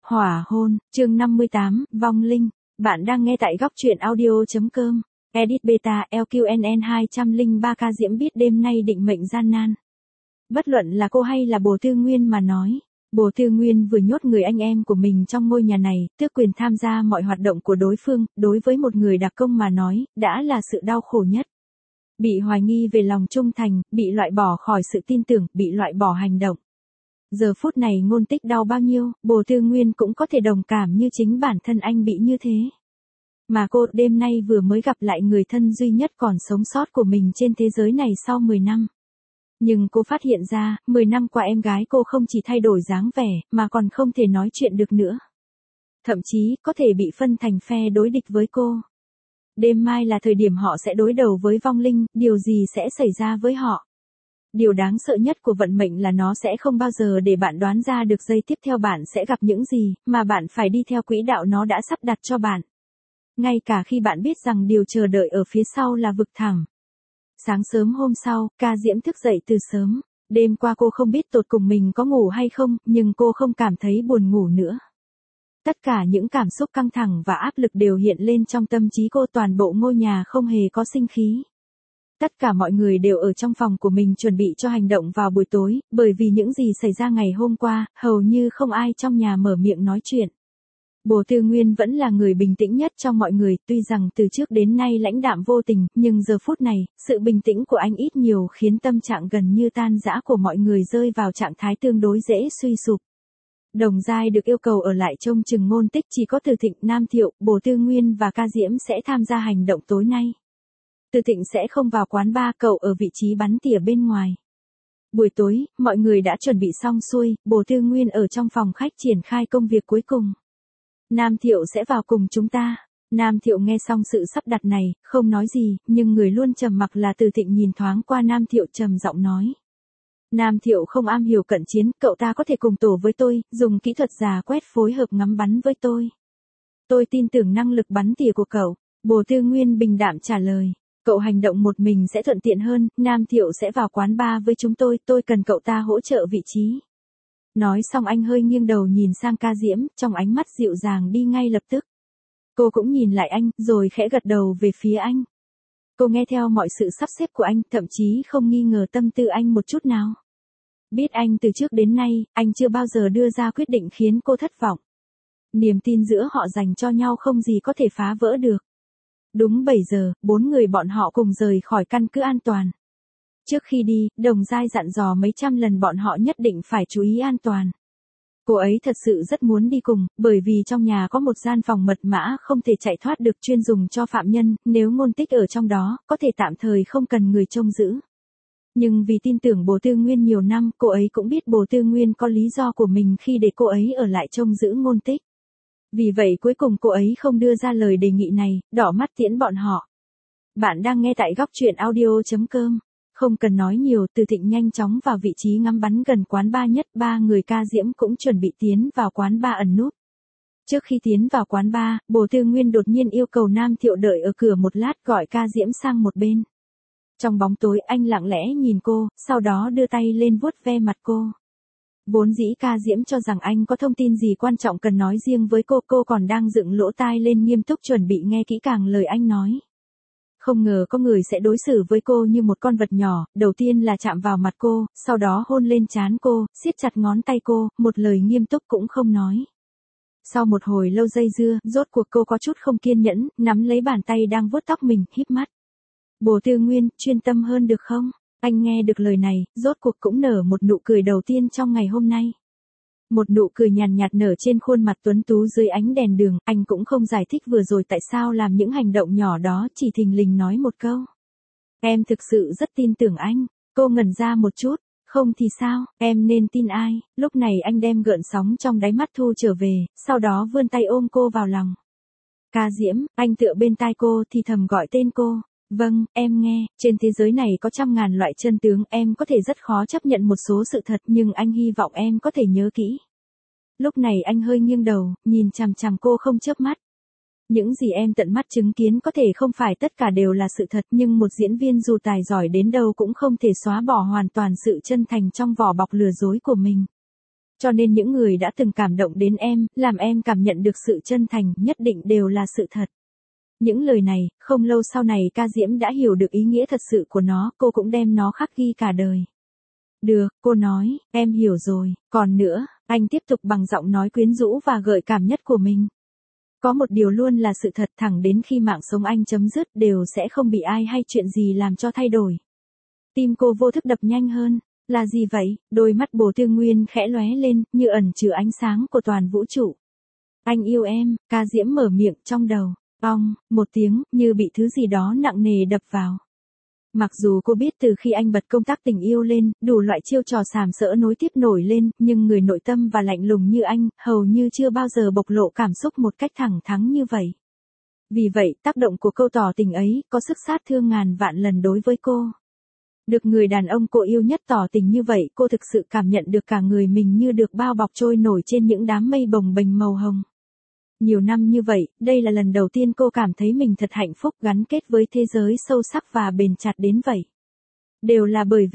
Hỏa hôn, chương 58, vong linh. Bạn đang nghe tại góc truyện audio.com. Edit beta LQNN 203K Diễm biết đêm nay định mệnh gian nan. Bất luận là cô hay là Bồ Tư Nguyên mà nói. Bồ Tư Nguyên vừa nhốt người anh em của mình trong ngôi nhà này, tước quyền tham gia mọi hoạt động của đối phương, đối với một người đặc công mà nói, đã là sự đau khổ nhất. Bị hoài nghi về lòng trung thành, bị loại bỏ khỏi sự tin tưởng, bị loại bỏ hành động. Giờ phút này Ngôn Tích đau bao nhiêu, Bồ Tư Nguyên cũng có thể đồng cảm như chính bản thân anh bị như thế. Mà cô đêm nay vừa mới gặp lại người thân duy nhất còn sống sót của mình trên thế giới này sau 10 năm. Nhưng cô phát hiện ra, 10 năm qua em gái cô không chỉ thay đổi dáng vẻ, mà còn không thể nói chuyện được nữa. Thậm chí, có thể bị phân thành phe đối địch với cô. Đêm mai là thời điểm họ sẽ đối đầu với vong linh, điều gì sẽ xảy ra với họ? Điều đáng sợ nhất của vận mệnh là nó sẽ không bao giờ để bạn đoán ra được giây tiếp theo bạn sẽ gặp những gì, mà bạn phải đi theo quỹ đạo nó đã sắp đặt cho bạn. Ngay cả khi bạn biết rằng điều chờ đợi ở phía sau là vực thẳm. Sáng sớm hôm sau, Ca Diễm thức dậy từ sớm. Đêm qua cô không biết tột cùng mình có ngủ hay không, nhưng cô không cảm thấy buồn ngủ nữa. Tất cả những cảm xúc căng thẳng và áp lực đều hiện lên trong tâm trí cô, toàn bộ ngôi nhà không hề có sinh khí. Tất cả mọi người đều ở trong phòng của mình chuẩn bị cho hành động vào buổi tối, bởi vì những gì xảy ra ngày hôm qua, hầu như không ai trong nhà mở miệng nói chuyện. Bồ Tư Nguyên vẫn là người bình tĩnh nhất trong mọi người, tuy rằng từ trước đến nay lãnh đạm vô tình, nhưng giờ phút này, sự bình tĩnh của anh ít nhiều khiến tâm trạng gần như tan rã của mọi người rơi vào trạng thái tương đối dễ suy sụp. Đồng Giai được yêu cầu ở lại trông chừng Ngôn Tích, chỉ có Từ Thịnh, Nam Thiệu, Bồ Tư Nguyên và Ca Diễm sẽ tham gia hành động tối nay. Từ Thịnh sẽ không vào quán bar, cậu ở vị trí bắn tỉa bên ngoài. Buổi tối, mọi người đã chuẩn bị xong xuôi, Bồ Tư Nguyên ở trong phòng khách triển khai công việc cuối cùng. Nam Thiệu sẽ vào cùng chúng ta. Nam Thiệu nghe xong sự sắp đặt này, không nói gì, nhưng người luôn trầm mặc là Từ Thịnh nhìn thoáng qua Nam Thiệu trầm giọng nói. Nam Thiệu không am hiểu cận chiến, cậu ta có thể cùng tổ với tôi, dùng kỹ thuật già quét phối hợp ngắm bắn với tôi. Tôi tin tưởng năng lực bắn tỉa của cậu. Bồ Tư Nguyên bình đạm trả lời. Cậu hành động một mình sẽ thuận tiện hơn, Nam Thiệu sẽ vào quán bar với chúng tôi cần cậu ta hỗ trợ vị trí. Nói xong anh hơi nghiêng đầu nhìn sang Ca Diễm, trong ánh mắt dịu dàng đi ngay lập tức. Cô cũng nhìn lại anh, rồi khẽ gật đầu về phía anh. Cô nghe theo mọi sự sắp xếp của anh, thậm chí không nghi ngờ tâm tư anh một chút nào. Biết anh từ trước đến nay, anh chưa bao giờ đưa ra quyết định khiến cô thất vọng. Niềm tin giữa họ dành cho nhau không gì có thể phá vỡ được. Đúng 7 giờ, 4 người bọn họ cùng rời khỏi căn cứ an toàn. Trước khi đi, Đồng Giai dặn dò mấy trăm lần bọn họ nhất định phải chú ý an toàn. Cô ấy thật sự rất muốn đi cùng, bởi vì trong nhà có một gian phòng mật mã không thể chạy thoát được, chuyên dùng cho phạm nhân, nếu Ngôn Tích ở trong đó, có thể tạm thời không cần người trông giữ. Nhưng vì tin tưởng Bồ Tư Nguyên nhiều năm, cô ấy cũng biết Bồ Tư Nguyên có lý do của mình khi để cô ấy ở lại trông giữ Ngôn Tích. Vì vậy cuối cùng cô ấy không đưa ra lời đề nghị này, đỏ mắt tiễn bọn họ. Bạn đang nghe tại góc truyện audio.com. Không cần nói nhiều, Từ Thịnh nhanh chóng vào vị trí ngắm bắn gần quán bar nhất, 3 người Ca Diễm cũng chuẩn bị tiến vào quán bar ẩn núp. Trước khi tiến vào quán bar, Bồ Tư Nguyên đột nhiên yêu cầu Nam Thiệu đợi ở cửa một lát, gọi Ca Diễm sang một bên. Trong bóng tối anh lặng lẽ nhìn cô, sau đó đưa tay lên vuốt ve mặt cô. Vốn dĩ Ca Diễm cho rằng anh có thông tin gì quan trọng cần nói riêng với cô còn đang dựng lỗ tai lên nghiêm túc chuẩn bị nghe kỹ càng lời anh nói. Không ngờ có người sẽ đối xử với cô như một con vật nhỏ, đầu tiên là chạm vào mặt cô, sau đó hôn lên trán cô, siết chặt ngón tay cô, một lời nghiêm túc cũng không nói. Sau một hồi lâu dây dưa, rốt cuộc cô có chút không kiên nhẫn, nắm lấy bàn tay đang vuốt tóc mình, híp mắt. Bồ Tư Nguyên, chuyên tâm hơn được không? Anh nghe được lời này, rốt cuộc cũng nở một nụ cười đầu tiên trong ngày hôm nay. Một nụ cười nhàn nhạt nở trên khuôn mặt tuấn tú dưới ánh đèn đường, anh cũng không giải thích vừa rồi tại sao làm những hành động nhỏ đó, chỉ thình lình nói một câu. Em thực sự rất tin tưởng anh. Cô ngẩn ra một chút, không thì sao, em nên tin ai? Lúc này anh đem gợn sóng trong đáy mắt thu trở về, sau đó vươn tay ôm cô vào lòng. Ca Diễm, anh tựa bên tai cô thì thầm gọi tên cô. Vâng, em nghe, trên thế giới này có trăm ngàn loại chân tướng, em có thể rất khó chấp nhận một số sự thật, nhưng anh hy vọng em có thể nhớ kỹ. Lúc này anh hơi nghiêng đầu, nhìn chằm chằm cô không chớp mắt. Những gì em tận mắt chứng kiến có thể không phải tất cả đều là sự thật, nhưng một diễn viên dù tài giỏi đến đâu cũng không thể xóa bỏ hoàn toàn sự chân thành trong vỏ bọc lừa dối của mình. Cho nên những người đã từng cảm động đến em, làm em cảm nhận được sự chân thành, nhất định đều là sự thật. Những lời này, không lâu sau này Ca Diễm đã hiểu được ý nghĩa thật sự của nó, cô cũng đem nó khắc ghi cả đời. Được, cô nói, em hiểu rồi, còn nữa, anh tiếp tục bằng giọng nói quyến rũ và gợi cảm nhất của mình. Có một điều luôn là sự thật, thẳng đến khi mạng sống anh chấm dứt đều sẽ không bị ai hay chuyện gì làm cho thay đổi. Tim cô vô thức đập nhanh hơn. Là gì vậy? Đôi mắt Bồ Tư Nguyên khẽ lóe lên, như ẩn chứa ánh sáng của toàn vũ trụ. Anh yêu em, Ca Diễm mở miệng trong đầu. Ong, một tiếng, như bị thứ gì đó nặng nề đập vào. Mặc dù cô biết từ khi anh bật công tắc tình yêu lên, đủ loại chiêu trò sàm sỡ nối tiếp nổi lên, nhưng người nội tâm và lạnh lùng như anh, hầu như chưa bao giờ bộc lộ cảm xúc một cách thẳng thắn như vậy. Vì vậy, tác động của câu tỏ tình ấy, có sức sát thương ngàn vạn lần đối với cô. Được người đàn ông cô yêu nhất tỏ tình như vậy, cô thực sự cảm nhận được cả người mình như được bao bọc trôi nổi trên những đám mây bồng bềnh màu hồng. Nhiều năm như vậy, đây là lần đầu tiên cô cảm thấy mình thật hạnh phúc, gắn kết với thế giới sâu sắc và bền chặt đến vậy. Đều là bởi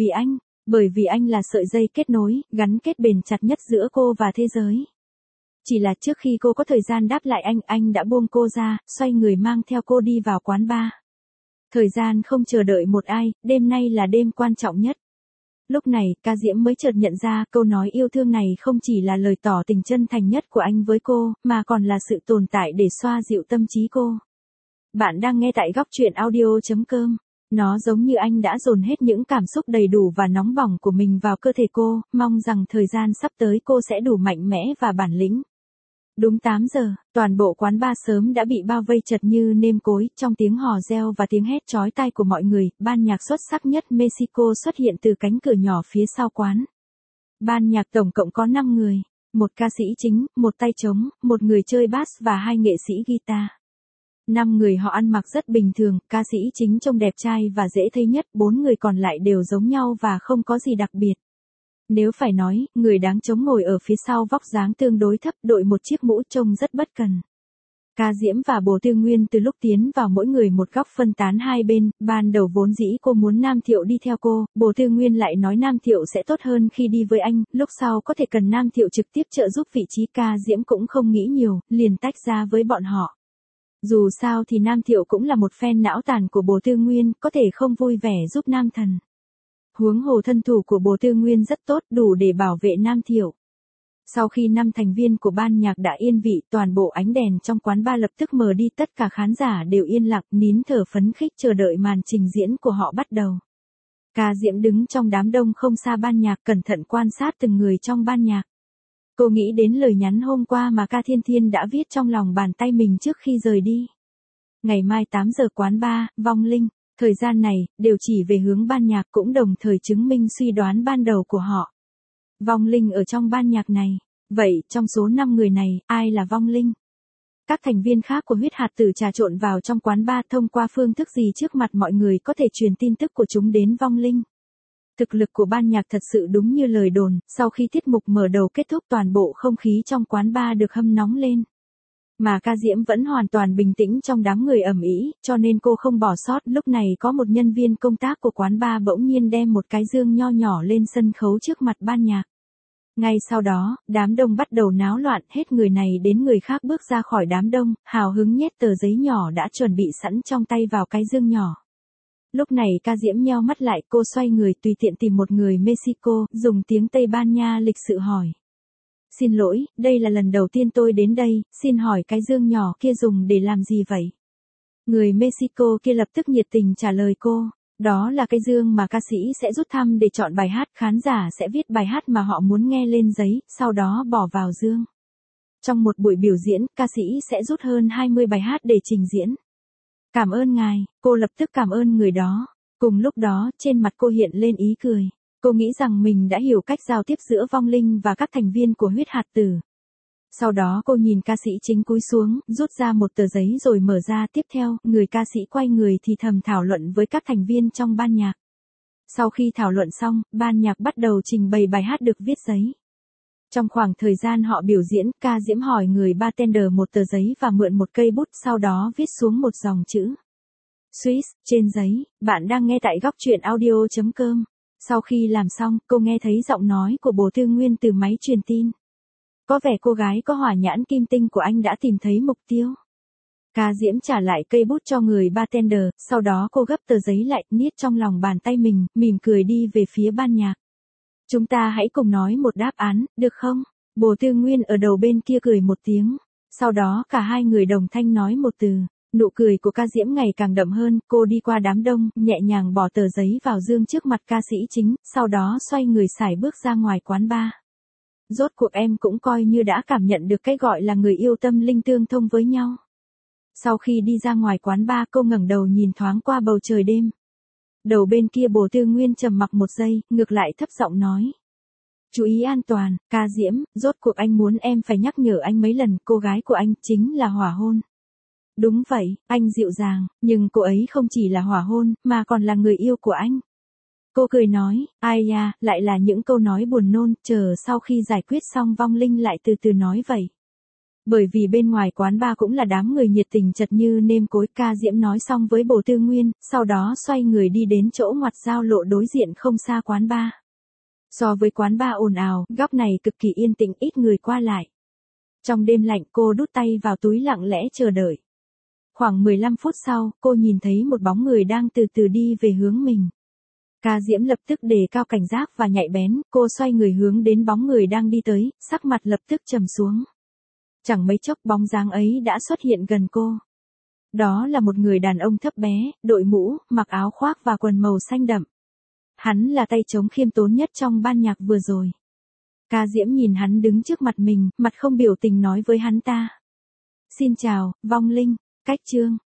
vì anh là sợi dây kết nối, gắn kết bền chặt nhất giữa cô và thế giới. Chỉ là trước khi cô có thời gian đáp lại anh đã buông cô ra, xoay người mang theo cô đi vào quán bar. Thời gian không chờ đợi một ai, đêm nay là đêm quan trọng nhất. Lúc này, Ca Diễm mới chợt nhận ra câu nói yêu thương này không chỉ là lời tỏ tình chân thành nhất của anh với cô, mà còn là sự tồn tại để xoa dịu tâm trí cô. Bạn đang nghe tại góc truyện audio.com. Nó giống như anh đã dồn hết những cảm xúc đầy đủ và nóng bỏng của mình vào cơ thể cô, mong rằng thời gian sắp tới cô sẽ đủ mạnh mẽ và bản lĩnh. Đúng 8 giờ, toàn bộ quán bar sớm đã bị bao vây chật như nêm cối, trong tiếng hò reo và tiếng hét chói tai của mọi người, ban nhạc xuất sắc nhất Mexico xuất hiện từ cánh cửa nhỏ phía sau quán. Ban nhạc tổng cộng có 5 người, một ca sĩ chính, một tay trống, một người chơi bass và 2 nghệ sĩ guitar. 5 người họ ăn mặc rất bình thường, ca sĩ chính trông đẹp trai và dễ thấy nhất, 4 người còn lại đều giống nhau và không có gì đặc biệt. Nếu phải nói, người đáng trống ngồi ở phía sau vóc dáng tương đối thấp, đội một chiếc mũ trông rất bất cần. Ca Diễm và Bồ Tư Nguyên từ lúc tiến vào mỗi người một góc phân tán hai bên, ban đầu vốn dĩ cô muốn Nam Thiệu đi theo cô, Bồ Tư Nguyên lại nói Nam Thiệu sẽ tốt hơn khi đi với anh, lúc sau có thể cần Nam Thiệu trực tiếp trợ giúp vị trí. Ca Diễm cũng không nghĩ nhiều, liền tách ra với bọn họ. Dù sao thì Nam Thiệu cũng là một fan não tàn của Bồ Tư Nguyên, có thể không vui vẻ giúp Nam Thần. Huống hồ thân thủ của Bồ Tư Nguyên rất tốt, đủ để bảo vệ Nam Thiệu. Sau khi 5 thành viên của ban nhạc đã yên vị, toàn bộ ánh đèn trong quán bar lập tức mờ đi, tất cả khán giả đều yên lặng, nín thở phấn khích chờ đợi màn trình diễn của họ bắt đầu. Ca Diễm đứng trong đám đông không xa ban nhạc, cẩn thận quan sát từng người trong ban nhạc. Cô nghĩ đến lời nhắn hôm qua mà Ca Thiên Thiên đã viết trong lòng bàn tay mình trước khi rời đi. Ngày mai 8 giờ quán bar, Vong Linh. Thời gian này, đều chỉ về hướng ban nhạc, cũng đồng thời chứng minh suy đoán ban đầu của họ. Vong Linh ở trong ban nhạc này. Vậy, trong số 5 người này, ai là Vong Linh? Các thành viên khác của huyết hạt tử trà trộn vào trong quán bar, thông qua phương thức gì trước mặt mọi người có thể truyền tin tức của chúng đến Vong Linh. Thực lực của ban nhạc thật sự đúng như lời đồn, sau khi tiết mục mở đầu kết thúc toàn bộ không khí trong quán bar được hâm nóng lên. Mà Ca Diễm vẫn hoàn toàn bình tĩnh trong đám người ầm ĩ, cho nên cô không bỏ sót. Lúc này có một nhân viên công tác của quán bar bỗng nhiên đem một cái dương nho nhỏ lên sân khấu trước mặt ban nhạc. Ngay sau đó, đám đông bắt đầu náo loạn, hết người này đến người khác bước ra khỏi đám đông, hào hứng nhét tờ giấy nhỏ đã chuẩn bị sẵn trong tay vào cái dương nhỏ. Lúc này Ca Diễm nheo mắt lại, cô xoay người tùy tiện tìm một người Mexico, dùng tiếng Tây Ban Nha lịch sự hỏi. Xin lỗi, đây là lần đầu tiên tôi đến đây, xin hỏi cái dương nhỏ kia dùng để làm gì vậy? Người Mexico kia lập tức nhiệt tình trả lời cô. Đó là cái dương mà ca sĩ sẽ rút thăm để chọn bài hát, khán giả sẽ viết bài hát mà họ muốn nghe lên giấy, sau đó bỏ vào dương. Trong một buổi biểu diễn, ca sĩ sẽ rút hơn 20 bài hát để trình diễn. Cảm ơn ngài, cô lập tức cảm ơn người đó. Cùng lúc đó, trên mặt cô hiện lên ý cười. Cô nghĩ rằng mình đã hiểu cách giao tiếp giữa Vong Linh và các thành viên của huyết hạt tử. Sau đó cô nhìn ca sĩ chính cúi xuống, rút ra một tờ giấy rồi mở ra. Tiếp theo, người ca sĩ quay người thì thầm thảo luận với các thành viên trong ban nhạc. Sau khi thảo luận xong, ban nhạc bắt đầu trình bày bài hát được viết giấy. Trong khoảng thời gian họ biểu diễn, Ca Diễm hỏi người bartender một tờ giấy và mượn một cây bút, sau đó viết xuống một dòng chữ Swiss trên giấy. Bạn đang nghe tại góc truyện audio.com. Sau khi làm xong, cô nghe thấy giọng nói của Bồ Tư Nguyên từ máy truyền tin. Có vẻ cô gái có hỏa nhãn kim tinh của anh đã tìm thấy mục tiêu. Ca Diễm trả lại cây bút cho người bartender, sau đó cô gấp tờ giấy lại, niết trong lòng bàn tay mình, mỉm cười đi về phía ban nhạc. Chúng ta hãy cùng nói một đáp án, được không? Bồ Tư Nguyên ở đầu bên kia cười một tiếng. Sau đó cả hai người đồng thanh nói một từ. Nụ cười của Ca Diễm ngày càng đậm hơn, cô đi qua đám đông, nhẹ nhàng bỏ tờ giấy vào dương trước mặt ca sĩ chính, sau đó xoay người sải bước ra ngoài quán bar. Rốt cuộc em cũng coi như đã cảm nhận được cái gọi là người yêu tâm linh tương thông với nhau. Sau khi đi ra ngoài quán bar, cô ngẩng đầu nhìn thoáng qua bầu trời đêm. Đầu bên kia Bồ Tư Nguyên trầm mặc một giây, ngược lại thấp giọng nói. Chú ý an toàn, Ca Diễm, rốt cuộc anh muốn em phải nhắc nhở anh mấy lần, cô gái của anh chính là hỏa hôn. Đúng vậy, anh dịu dàng, nhưng cô ấy không chỉ là hỏa hôn, mà còn là người yêu của anh. Cô cười nói, ai da, lại là những câu nói buồn nôn, chờ sau khi giải quyết xong Vong Linh lại từ từ nói vậy. Bởi vì bên ngoài quán bar cũng là đám người nhiệt tình chật như nêm cối. Ca Diễm nói xong với Bồ Tư Nguyên, sau đó xoay người đi đến chỗ ngoặt giao lộ đối diện không xa quán bar. So với quán bar ồn ào, góc này cực kỳ yên tĩnh, ít người qua lại. Trong đêm lạnh, cô đút tay vào túi lặng lẽ chờ đợi. Khoảng 15 phút sau, cô nhìn thấy một bóng người đang từ từ đi về hướng mình. Ca Diễm lập tức đề cao cảnh giác và nhạy bén, cô xoay người hướng đến bóng người đang đi tới, sắc mặt lập tức trầm xuống. Chẳng mấy chốc bóng dáng ấy đã xuất hiện gần cô. Đó là một người đàn ông thấp bé, đội mũ, mặc áo khoác và quần màu xanh đậm. Hắn là tay trống khiêm tốn nhất trong ban nhạc vừa rồi. Ca Diễm nhìn hắn đứng trước mặt mình, mặt không biểu tình nói với hắn ta. Xin chào, Vong Linh, cách chương.